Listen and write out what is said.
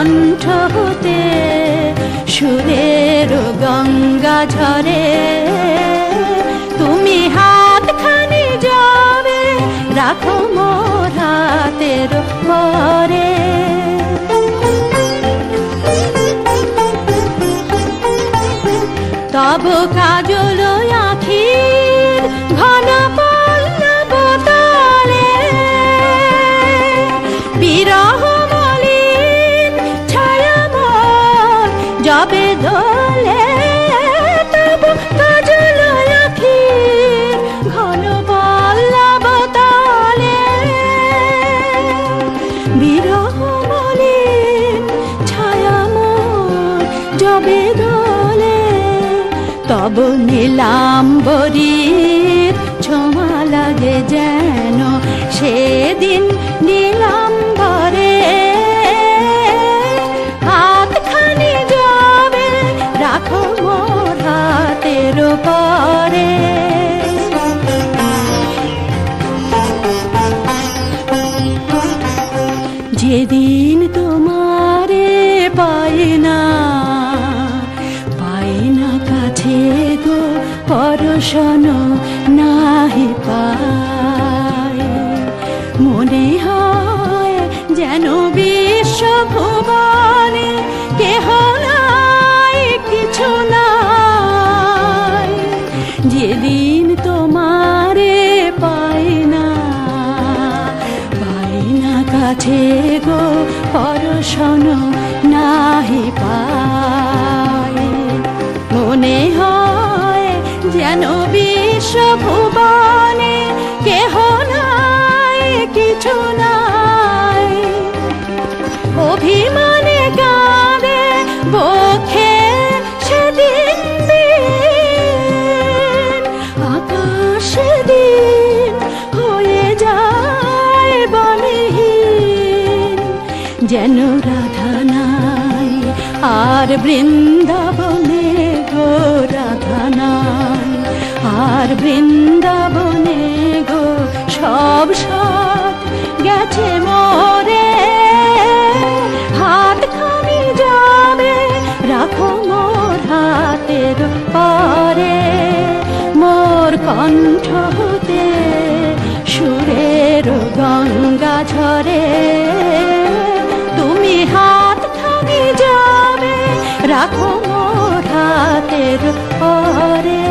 কণ্ঠ হতে সুরের গঙ্গা ঝরে। তুমি হাতখানি যাবে রাখো মোর হাতের পরে। তব কাজল আখির ঘন পল্লব তলে বিরহ মলিন ছায়া মোর যবে দোলে। তব কাজল আখির ঘন পল্লব তলে বিরহ মলিন ছায়া মোর যবে দোলে। তব নীলাম্বরীর ছোঁয়া লাগে যেন সেদিন নীলাম্বরে। হাতখানি যাবে রাখো মোর হাতের পরে। যেদিন তোমারে পাই না কাছে গো পরশন নাহি পাই, মনে হয় যেন বিশ্বভুবনে কেহ নাই কিছু নাই। যেদিন তোমারে পাই না কাছে গো পরশন নাহি পাই, মনে হয় যেন বিশ্বভুবনে কেহ নাই কিছু নাই। অভিমানে কাঁদে বক্ষে সেদিন দিন, আকাশ সেদিন হয়ে যায় বনহীন। যেন রাধা নাই আর বৃন্দাবনে গো, রাধা নাই আর বৃন্দাবনে গো, সব সাথ গেছে মোরে। হাতখানি যাবে রাখো মোর হাতের পরে। মোর কণ্ঠ হতে সুরের গঙ্গা ঝরে। তুমি হাতখানি যাবে রাখো মোর হাতের পরে।